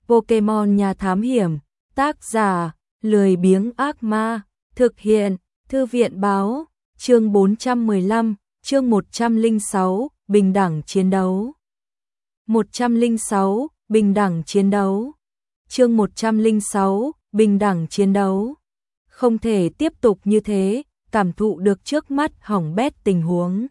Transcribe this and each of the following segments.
Pokemon Nhà Thám Hiểm, tác giả, Lười Biếng Ác Ma, thực hiện, Thư viện Báo, chương 415, chương 106, Bình đẳng chiến đấu. 106, Bình đẳng chiến đấu. Chương 106, Bình đẳng chiến đấu. Không thể tiếp tục như thế, cảm thụ được trước mắt hỏng bét tình huống.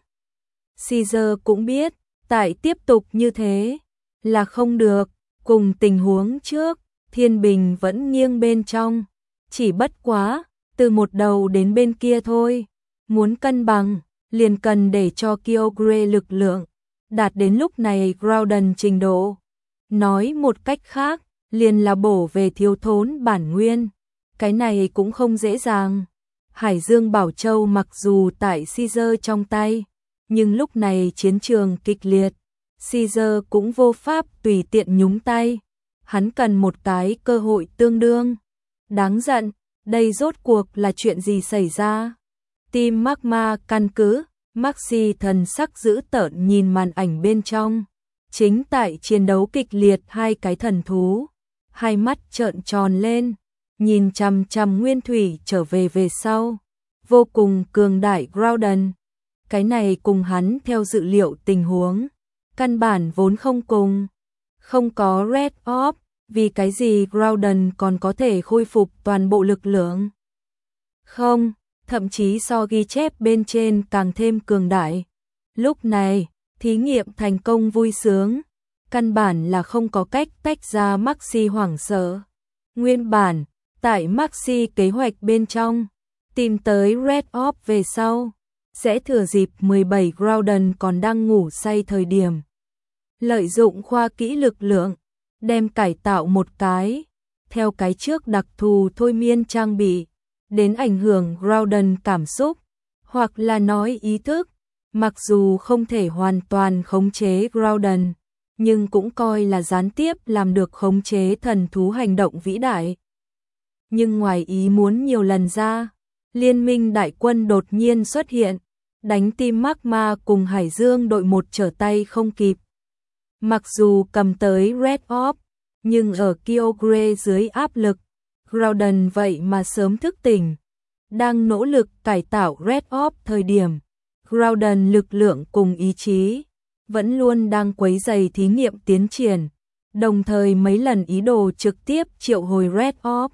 Caesar cũng biết, tại tiếp tục như thế là không được, cùng tình huống trước, thiên bình vẫn nghiêng bên trong, chỉ bất quá, từ một đầu đến bên kia thôi, muốn cân bằng, liền cần để cho Kyogre lực lượng, đạt đến lúc này Groudon trình độ. Nói một cách khác, liền là bổ về thiếu thốn bản nguyên, cái này cũng không dễ dàng. Hải Dương Bảo Châu mặc dù tại Caesar trong tay, nhưng lúc này chiến trường kịch liệt, Caesar cũng vô pháp tùy tiện nhúng tay, hắn cần một cái cơ hội tương đương. Đáng giận, đây rốt cuộc là chuyện gì xảy ra? Team Magma căn cứ, Maxi thần sắc dữ tợn nhìn màn ảnh bên trong, chính tại chiến đấu kịch liệt hai cái thần thú, hai mắt trợn tròn lên, nhìn chằm chằm Nguyên Thủy trở về sau, vô cùng cường đại Groudon. Cái này cùng hắn theo dự liệu tình huống, căn bản vốn không cùng, không có Red Orb, vì cái gì Groudon còn có thể khôi phục toàn bộ lực lượng? Không, thậm chí so ghi chép bên trên càng thêm cường đại. Lúc này, thí nghiệm thành công vui sướng, căn bản là không có cách tách ra Maxi hoảng sợ. Nguyên bản, tại Maxi kế hoạch bên trong, tìm tới Red Orb về sau, sẽ thừa dịp 17 Groudon còn đang ngủ say thời điểm, lợi dụng khoa kỹ lực lượng, đem cải tạo một cái, theo cái trước đặc thù thôi miên trang bị, đến ảnh hưởng Groudon cảm xúc, hoặc là nói ý thức, mặc dù không thể hoàn toàn khống chế Groudon, nhưng cũng coi là gián tiếp làm được khống chế thần thú hành động vĩ đại. Nhưng ngoài ý muốn nhiều lần ra, liên minh đại quân đột nhiên xuất hiện, đánh Team Magma cùng Hải Dương đội một trở tay không kịp. Mặc dù cầm tới Red Orb, nhưng ở Kyogre dưới áp lực, Groudon vậy mà sớm thức tỉnh. Đang nỗ lực cải tạo Red Orb thời điểm, Groudon lực lượng cùng ý chí vẫn luôn đang quấy rầy thí nghiệm tiến triển, đồng thời mấy lần ý đồ trực tiếp triệu hồi Red Orb.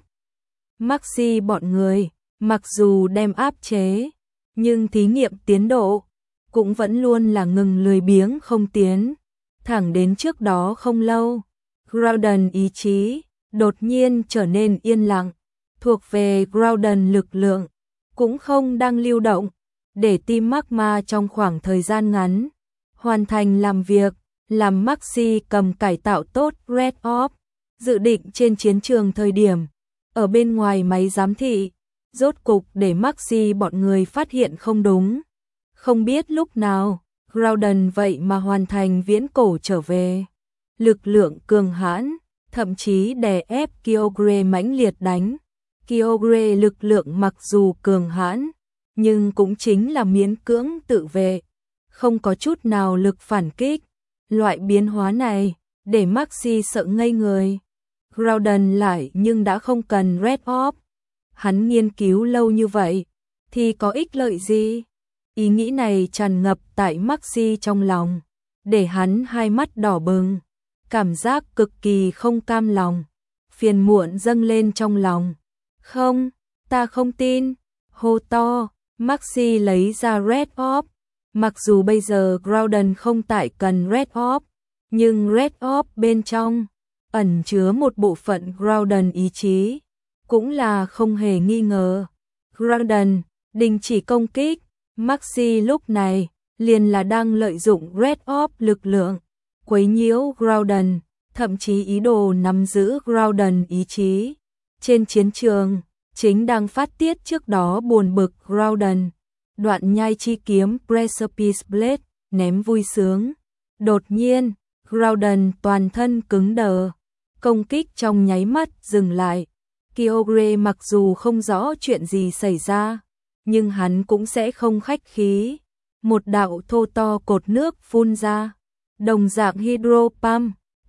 Maxi bọn người, mặc dù đem áp chế, nhưng thí nghiệm tiến độ cũng vẫn luôn là ngừng lười biếng không tiến. Thẳng đến trước đó không lâu, Groudon ý chí đột nhiên trở nên yên lặng, thuộc về Groudon lực lượng cũng không đang lưu động, để Team Magma trong khoảng thời gian ngắn hoàn thành làm việc, làm Maxi cầm cải tạo tốt Red Orb, dự định trên chiến trường thời điểm, ở bên ngoài máy giám thị, rốt cục để Maxi bọn người phát hiện không đúng. Không biết lúc nào, Groudon vậy mà hoàn thành viễn cổ trở về. Lực lượng cường hãn, thậm chí đè ép Kyogre mãnh liệt đánh. Kyogre lực lượng mặc dù cường hãn, nhưng cũng chính là miễn cưỡng tự vệ, không có chút nào lực phản kích. Loại biến hóa này, để Maxi sợ ngây người. Groudon lại nhưng đã không cần Red Orb. Hắn nghiên cứu lâu như vậy, thì có ích lợi gì? Ý nghĩ này tràn ngập tại Maxi trong lòng, để hắn hai mắt đỏ bừng, cảm giác cực kỳ không cam lòng, phiền muộn dâng lên trong lòng. Không, ta không tin, hô to, Maxi lấy ra Red Orb. Mặc dù bây giờ Groudon không tại cần Red Orb, nhưng Red Orb bên trong ẩn chứa một bộ phận Groudon ý chí, cũng là không hề nghi ngờ. Groudon đình chỉ công kích, Maxi lúc này liền là đang lợi dụng Red Orb lực lượng, quấy nhiễu Groudon, thậm chí ý đồ nắm giữ Groudon ý chí. Trên chiến trường, chính đang phát tiết trước đó buồn bực Groudon, đoạn nhai chi kiếm Precipice Blade, ném vui sướng. Đột nhiên, Groudon toàn thân cứng đờ, công kích trong nháy mắt dừng lại. Kyogre mặc dù không rõ chuyện gì xảy ra, nhưng hắn cũng sẽ không khách khí. Một đạo thô to cột nước phun ra, đồng dạng hydro pump,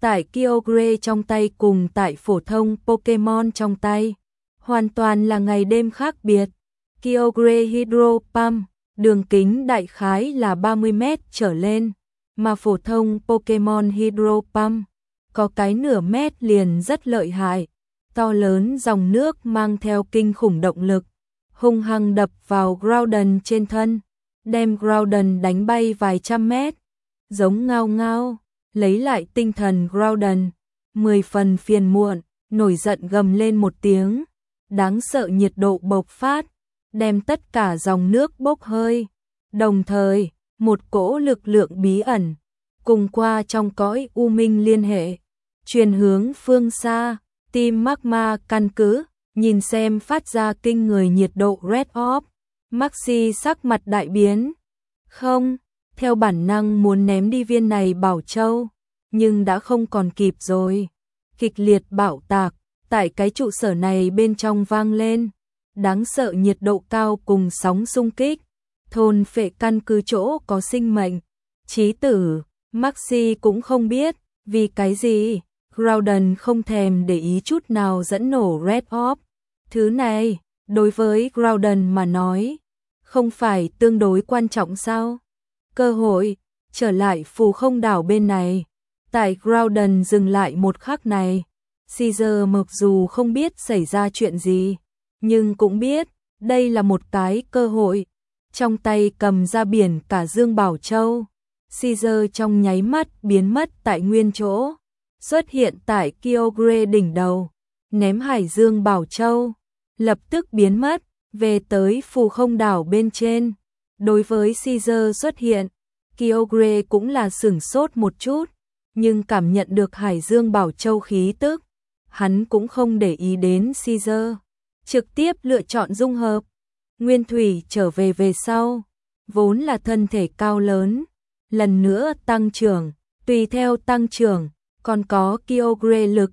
tại Kyogre trong tay cùng tại phổ thông Pokemon trong tay, hoàn toàn là ngày đêm khác biệt. Kyogre Hydro Pump, đường kính đại khái là 30 mét trở lên, mà phổ thông Pokemon Hydro Pump có cái nửa mét liền rất lợi hại. To lớn dòng nước mang theo kinh khủng động lực, hung hăng đập vào Groudon trên thân, đem Groudon đánh bay vài trăm mét. Giống ngao ngao, lấy lại tinh thần Groudon, 10 phần phiền muộn, nổi giận gầm lên một tiếng, đáng sợ nhiệt độ bộc phát, đem tất cả dòng nước bốc hơi. Đồng thời, một cỗ lực lượng bí ẩn, cùng qua trong cõi u minh liên hệ, truyền hướng phương xa. Team Magma căn cứ, nhìn xem phát ra kinh người nhiệt độ Red Orb. Maxi sắc mặt đại biến. Không, theo bản năng muốn ném đi viên này bảo châu, nhưng đã không còn kịp rồi. Kịch liệt bạo tạc, tại cái trụ sở này bên trong vang lên. Đáng sợ nhiệt độ cao cùng sóng xung kích. Thôn phệ căn cứ chỗ có sinh mệnh. Chí tử, Maxi cũng không biết, vì cái gì. Groudon không thèm để ý chút nào dẫn nổ Red Orb. Thứ này, đối với Groudon mà nói, không phải tương đối quan trọng sao? Cơ hội, trở lại phù không đảo bên này. Tại Groudon dừng lại một khắc này, Caesar mặc dù không biết xảy ra chuyện gì, nhưng cũng biết, đây là một cái cơ hội. Trong tay cầm ra biển cả Dương Bảo Châu, Caesar trong nháy mắt biến mất tại nguyên chỗ. Xuất hiện tại Kyogre đỉnh đầu, ném Hải Dương Bảo Châu, lập tức biến mất, về tới phù không đảo bên trên. Đối với Caesar xuất hiện, Kyogre cũng là sửng sốt một chút, nhưng cảm nhận được Hải Dương Bảo Châu khí tức, hắn cũng không để ý đến Caesar, trực tiếp lựa chọn dung hợp. Nguyên Thủy trở về sau, vốn là thân thể cao lớn, lần nữa tăng trưởng, tùy theo tăng trưởng, còn có Kyogre lực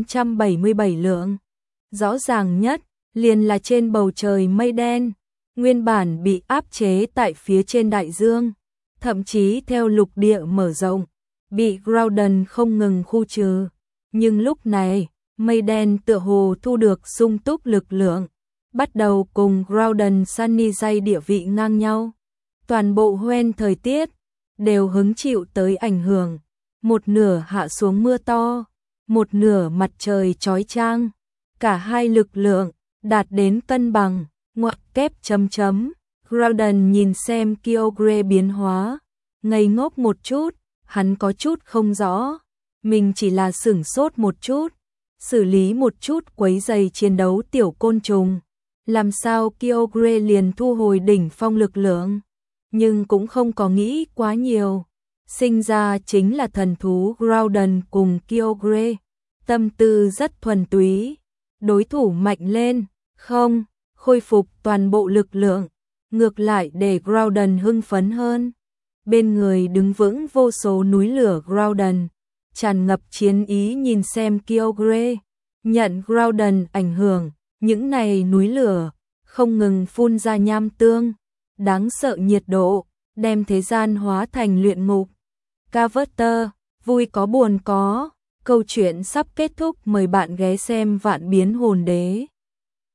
877 lượng. Rõ ràng nhất, liền là trên bầu trời mây đen, nguyên bản bị áp chế tại phía trên đại dương, thậm chí theo lục địa mở rộng, bị Groudon không ngừng khu trừ. Nhưng lúc này, mây đen tựa hồ thu được sung túc lực lượng, bắt đầu cùng Groudon Sunny Day địa vị ngang nhau. Toàn bộ hoen thời tiết, đều hứng chịu tới ảnh hưởng. Một nửa hạ xuống mưa to, một nửa mặt trời chói chang, cả hai lực lượng đạt đến cân bằng, ngoặc kép chấm chấm. Groudon nhìn xem Kyogre biến hóa, ngây ngốc một chút, hắn có chút không rõ, mình chỉ là sửng sốt một chút, xử lý một chút quấy rầy chiến đấu tiểu côn trùng, làm sao Kyogre liền thu hồi đỉnh phong lực lượng, nhưng cũng không có nghĩ quá nhiều. Sinh ra chính là thần thú Groudon cùng Kyogre, tâm tư rất thuần túy, đối thủ mạnh lên, không, khôi phục toàn bộ lực lượng, ngược lại để Groudon hưng phấn hơn. Bên người đứng vững vô số núi lửa Groudon, tràn ngập chiến ý nhìn xem Kyogre, nhận Groudon ảnh hưởng, những này núi lửa, không ngừng phun ra nham tương, đáng sợ nhiệt độ, đem thế gian hóa thành luyện ngục. Carver, vui có buồn có, câu chuyện sắp kết thúc, mời bạn ghé xem Vạn Biến Hồn Đế.